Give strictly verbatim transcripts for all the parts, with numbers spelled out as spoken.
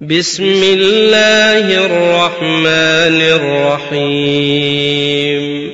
بسم الله الرحمن الرحيم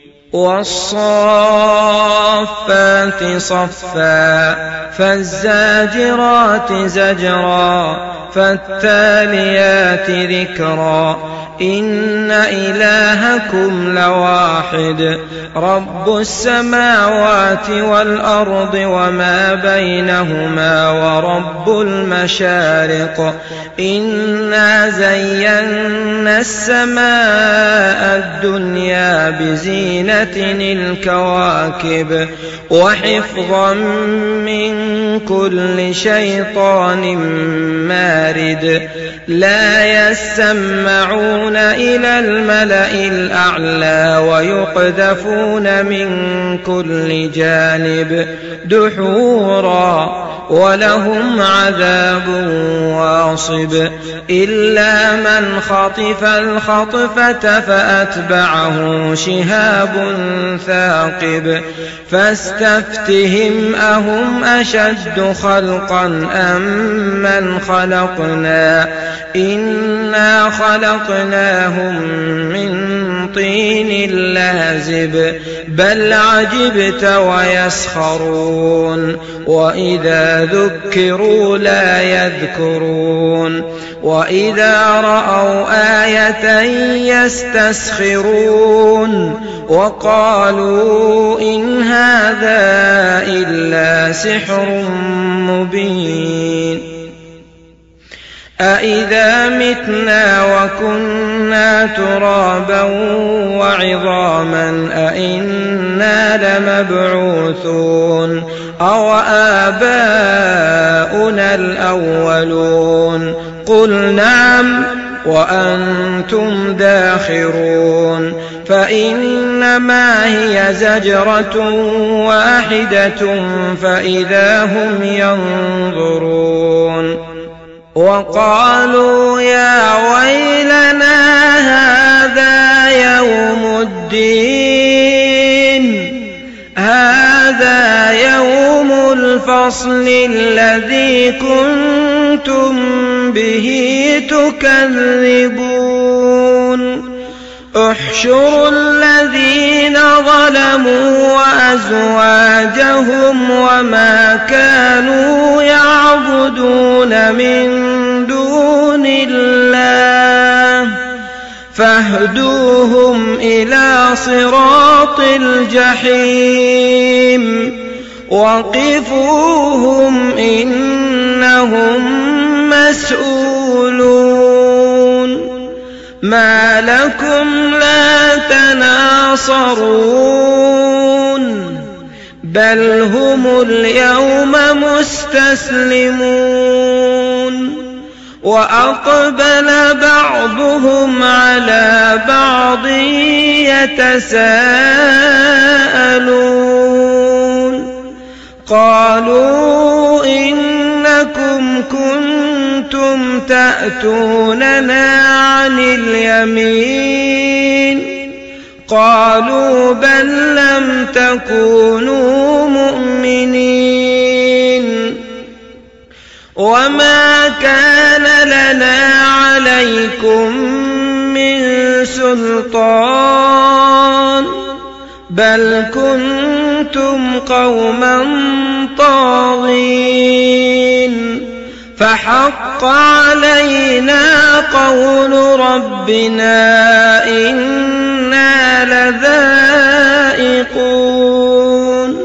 والصافات صفا فالزاجرات زجرا فالتاليات ذكرا إن إلهكم لواحد رب السماوات والأرض وما بينهما ورب المشارق إنا زينا السماء الدنيا بزينة الكواكب وحفظا من كل شيطان مارد لا يسمعون إلى الملأ الأعلى ويقذفون من كل جانب دحورا ولهم عذاب واصب إلا من خطف الخطفة فأتبعه شهاب ثاقب فاستفتهم أهم أشد خلقا أم من خلقنا إنا خلقناهم من طين لازب بل عجبت ويسخرون وإذا ذكروا لا يذكرون وإذا رأوا آية يستسخرون وقالوا إن هذا إلا سحر مبين أإذا متنا وكنا ترابا وعظاما أإنا لمبعوثون أو آباؤنا الأولون قل نعم وأنتم داخرون فإنما هي زجرة واحدة فإذا هم ينظرون وقالوا يا ويلنا هذا يوم الدين هذا يوم الفصل الذي كنتم به تكذبون احشروا الذين ظلموا وأزواجهم وما كانوا يعبدون من دون الله فاهدوهم إلى صراط الجحيم وقفوهم إنهم مسؤولون ما لكم لا تناصرون بل هم اليوم مستسلمون وأقبل بعضهم على بعض يتساءلون قالوا إنكم كنتم تأتوننا عن اليمين قالوا بل لم تكونوا مؤمنين وما كان لنا عليكم من سلطان بل كنتم قوما طاغين فحق علينا قول ربنا إنا لذائقون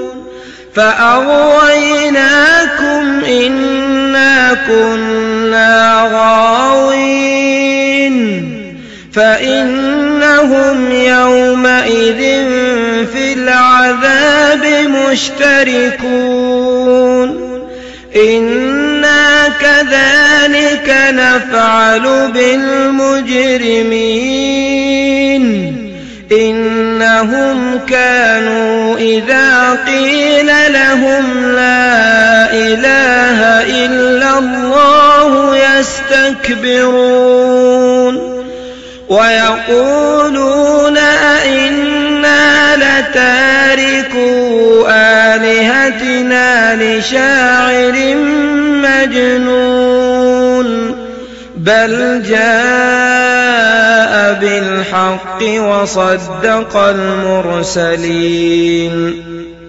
فأغويناكم إنا كنا غاوين فإنهم يومئذ في العذاب مشتركون إنا كذلك نفعل بالمجرمين إنهم كانوا إذا قيل لهم لا إله إلا الله يستكبرون ويقولون أئنا لتاركو آلهتنا لشاعر مجنون بل جاء بالحق وصدق المرسلين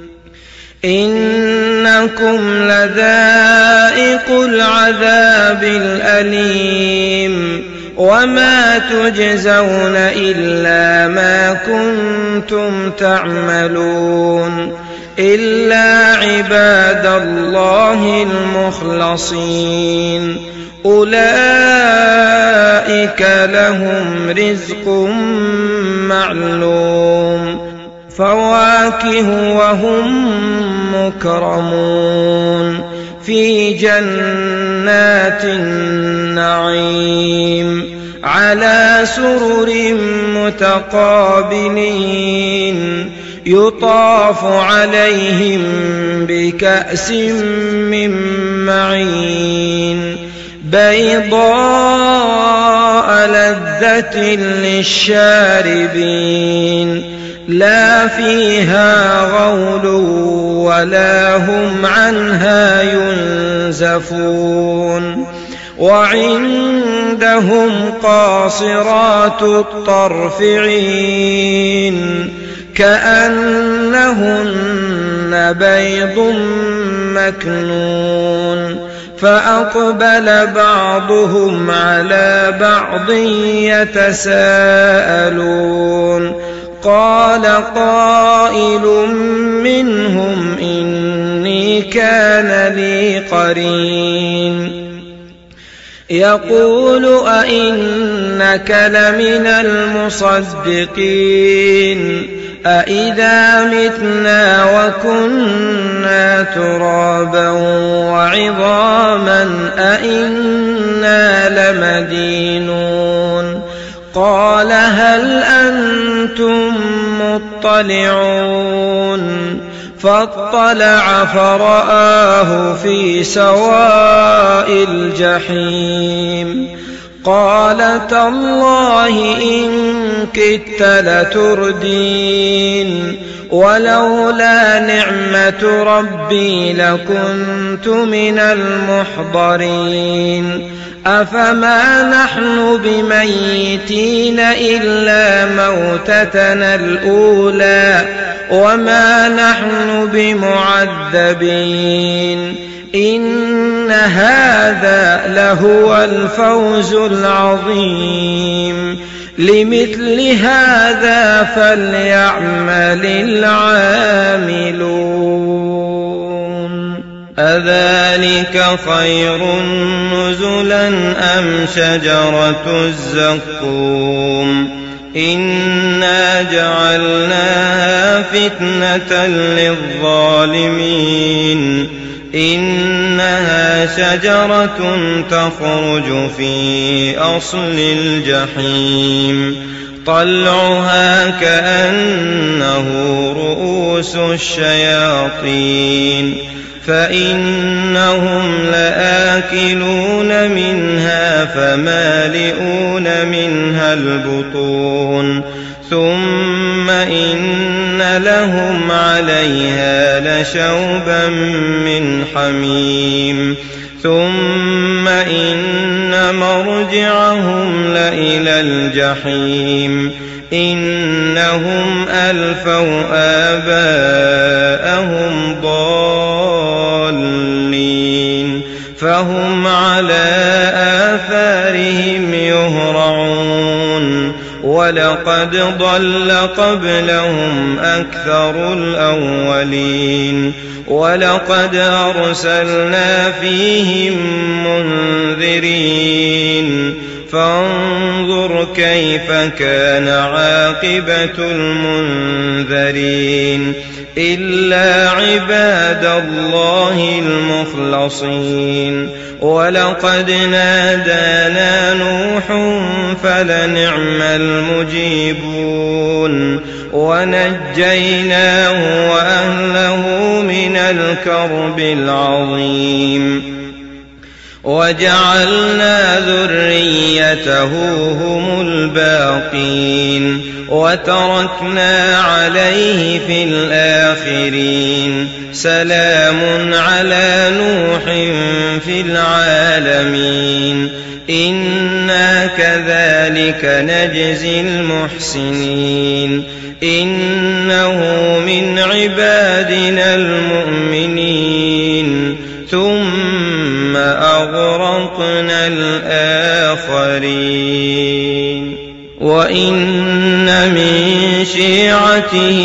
إنكم لذائق العذاب الأليم وما تجزون إلا ما كنتم تعملون إلا عباد الله المخلصين أولئك لهم رزق معلوم فواكه وهم مكرمون في جنات النعيم على سرر متقابلين يطاف عليهم بكأس من معين بيضاء لذة للشاربين لا فيها غول ولا هم عنها ينزفون وعندهم قاصرات الطرف عين كأنهن بيض مكنون فأقبل بعضهم على بعض يتساءلون قال قائل منهم إني كان لي قرين يقول أئنك لمن المصدقين أئذا متنا وكنا ترابا وعظاما أئنا لمدينون قال هل أنتم مطلعون فاطلع فرآه في سواء الجحيم قال تالله إن كدت لتردين ولولا نعمة ربي لكنت من المحضرين أفما نحن بميتين إلا موتتنا الأولى وما نحن بمعذبين إن هذا لهو الفوز العظيم لمثل هذا فليعمل العاملون أذلك خير نزلا أم شجرة الزقوم إنا جعلناها فتنة للظالمين إنها شجرة تخرج في أصل الجحيم طلعها كأنه رؤوس الشياطين فإنهم لآكلون منها فمالئون منها البطون ثم إن لهم عليها لشوبا من حميم ثم إن مرجعهم لإلى الجحيم إنهم ألفوا آباءهم ضالين فهم على آثارهم يهرعون ولقد ضل قبلهم أكثر الأولين ولقد أرسلنا فيهم منذرين فانظر كيف كان عاقبة المنذرين إلا عباد الله المخلصين ولقد نادانا نوح فلنعم المجيبون ونجيناه وأهله من الكرب العظيم وجعلنا ذريته هم الباقين وتركنا عليه في الآخرين سلام على نوح في العالمين إنا كذلك نجزي المحسنين إنه من عبادنا المؤمنين ثم أغرقنا الآخرين وإن من شيعته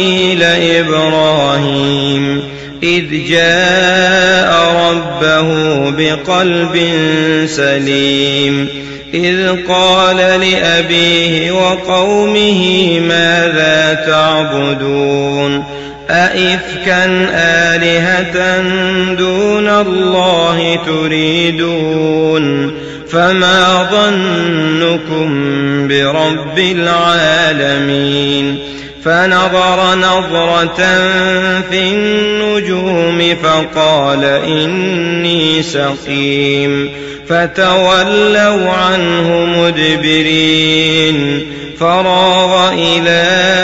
لإبراهيم إذ جاء ربه بقلب سليم إذ قال لأبيه وقومه ماذا تعبدون أئفكا آلهة دون الله تريدون فما ظنكم برب العالمين فنظر نظرة في النجوم فقال إني سقيم فتولوا عنه مدبرين فراغ إلى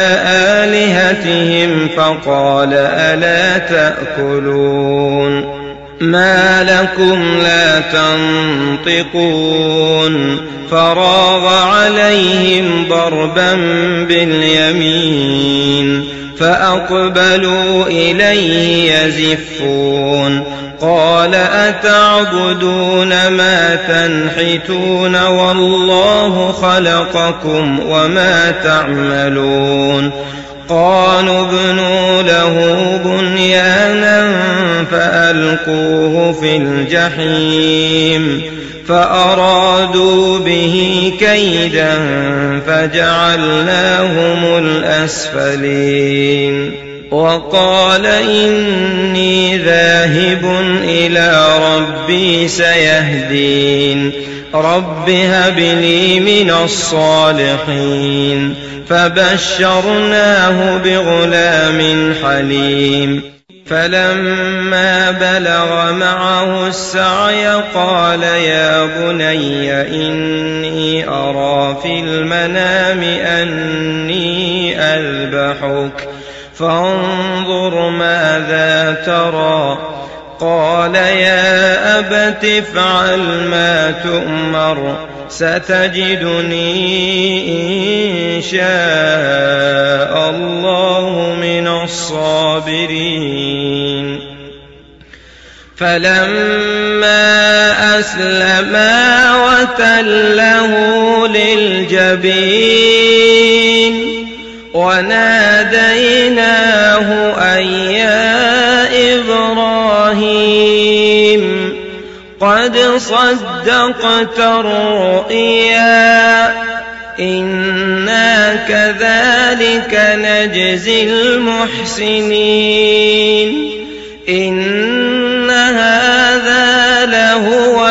آلهتهم فقال ألا تأكلون ما لكم لا تنطقون فراغ عليهم ضربا باليمين فأقبلوا إليه يزفون قال أتعبدون ما تنحتون والله خلقكم وما تعملون قالوا ابنوا له بنيانا فألقوه في الجحيم فأرادوا به كيدا فجعلناهم الأسفلين وقال إني ذاهب إلى ربي سيهدين رب هب لي من الصالحين فبشرناه بغلام حليم فلما بلغ معه السعي قال يا بني إني أرى في المنام أني أذبحك فانظر ماذا ترى قال يا أبت افعل ما تؤمر ستجدني إن شاء الله من الصابرين فلما أسلما وتله للجبين وناديناه أن يا إبراهيم قد صدقت الرؤيا إنا كذلك نجزي المحسنين إن هذا لهو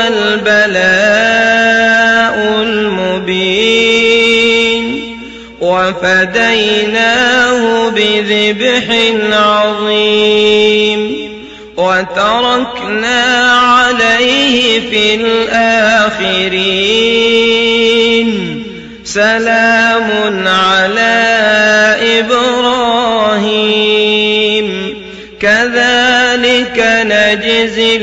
البلاء المبين وفديناه بذبح عظيم وتركنا عليه في الآخرين سلام على إبراهيم كذلك نجزي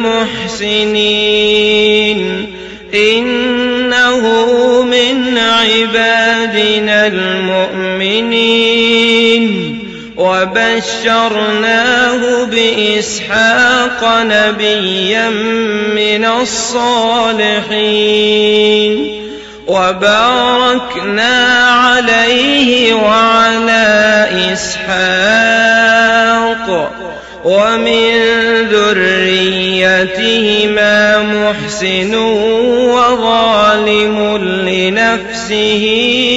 المحسنين إنه من عبادنا المؤمنين وبشرناه بإسحاق نبيا من الصالحين وباركنا عليه وعلى إسحاق ومن ذريتهما محسن وظالم لنفسه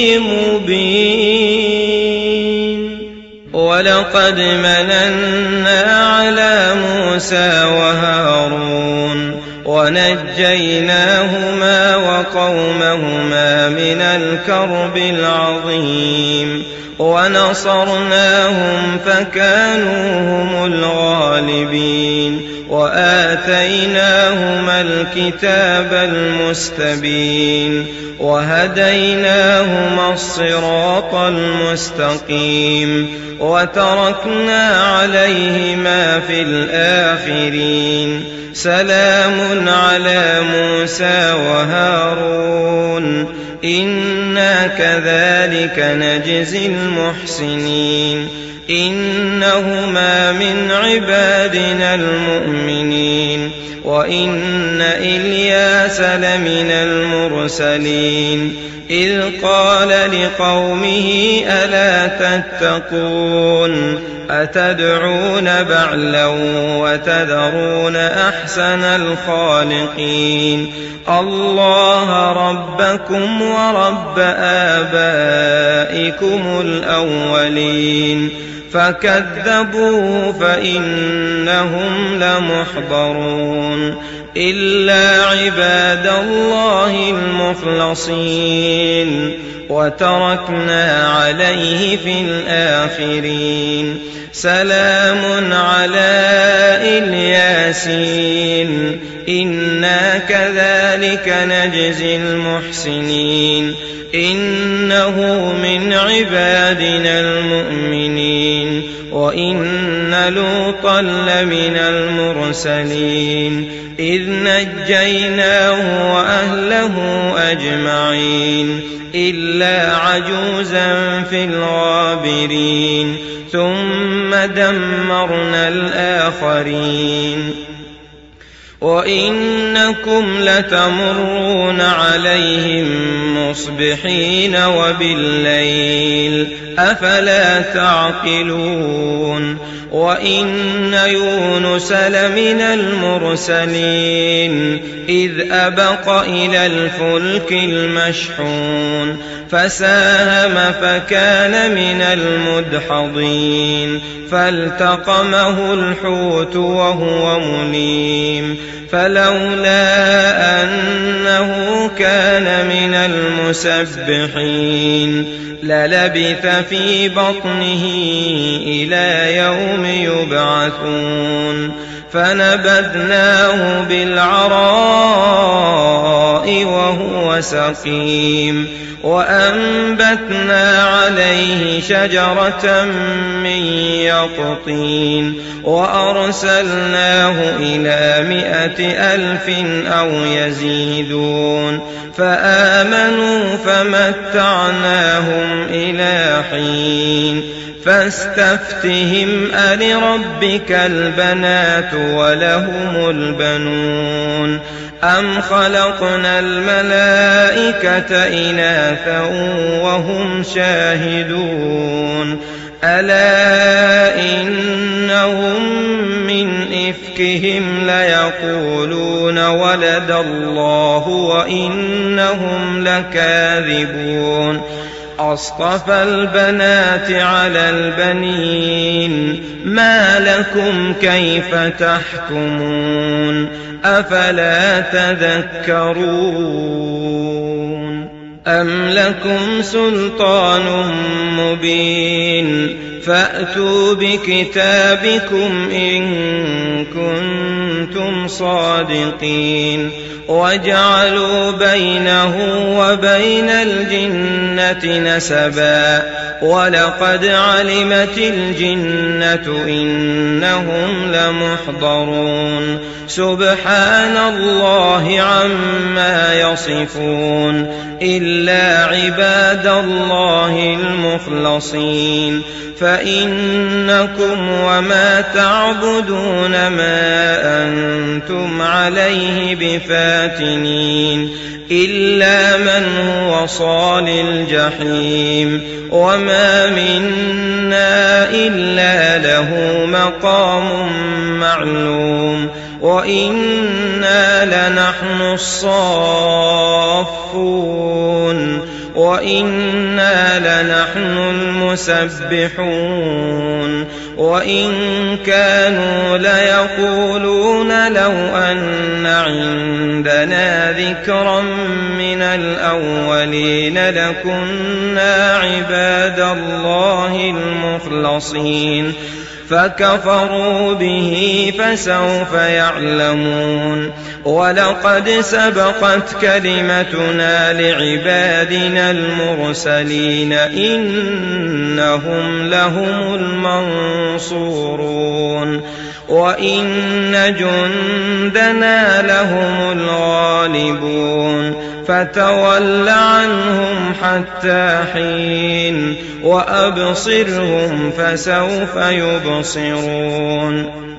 مبين ولقد مننا على موسى وهارون ونجيناهما وقومهما من الكرب العظيم ونصرناهم فكانوا هم الغالبين وآتيناهما الكتاب المستبين وهديناهما الصراط المستقيم وتركنا عليهما في الآخرين سلام على موسى وهارون إنا كذلك نجزي المحسنين إنهما من عبادنا المؤمنين وإن إلياس لمن المرسلين إذ قال لقومه ألا تتقون أتدعون بعلا وتذرون أحسن الخالقين الله ربكم ورب آبائكم الأولين فكذبوه فإنهم لمحضرون إلا عباد الله المخلصين وتركنا عليه في الآخرين سلام على الياسين إنا كذلك نجزي المحسنين إنه من عبادنا المؤمنين وإن لوطا لمن المرسلين إذ نجيناه وأهله أجمعين إلا عجوزا في الغابرين ثم دمرنا الآخرين وإنكم لتمرون عليهم مصبحين وبالليل أفلا تعقلون وإن يونس لمن المرسلين إذ أبق إلى الفلك المشحون فساهم فكان من المدحضين فالتقمه الحوت وهو مليم فلولا أنه كان من المسبحين للبث في بطنه إلى يوم يبعثون فنبذناه بالعراء وهو سقيم وأنبتنا عليه شجرة من يقطين وأرسلناه إلى مائة ألف أو يزيدون فآمنوا فمتعناهم إلى حين فاستفتهم ألربك البنات ولهم البنون أم خلقنا الملائكة إناثا وهم شاهدون ألا إنهم من إفكهم ليقولون ولد الله وإنهم لكاذبون أصطفى البنات على البنين ما لكم كيف تحكمون أفلا تذكرون أم لكم سلطان مبين فأتوا بكتابكم إن كنتم صادقين وجعلوا بينه وبين الجنة نسبا ولقد علمت الجنة إنهم لمحضرون سبحان الله عما يصفون إلا عباد الله المخلصين فإنكم وما تعبدون ما أنتم عليه بفاتنين إلا من هو صال الجحيم وما منا إلا له مقام معلوم وإنا لنحن الصافون وإنا لنحن المسبحون وإن كانوا ليقولون لو أن عندنا ذكرا من الأولين لكنا عباد الله المخلصين فكفروا به فسوف يعلمون ولقد سبقت كلمتنا لعبادنا المرسلين إنهم لهم المنصورون وإن جندنا لهم الغالبون فتول عنهم حتى حين وأبصرهم فسوف يبصرون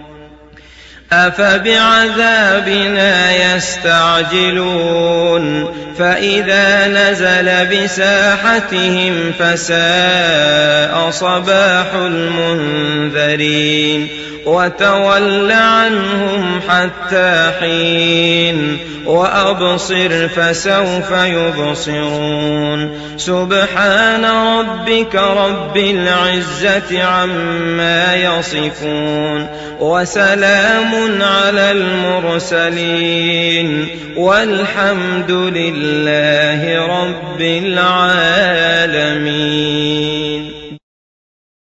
أفبعذابنا يستعجلون فإذا نزل بساحتهم فساء صباح المنذرين وتول عنهم حتى حين وأبصر فسوف يبصرون سبحان ربك رب العزة عما يصفون وسلام على المرسلين والحمد لله رب العالمين.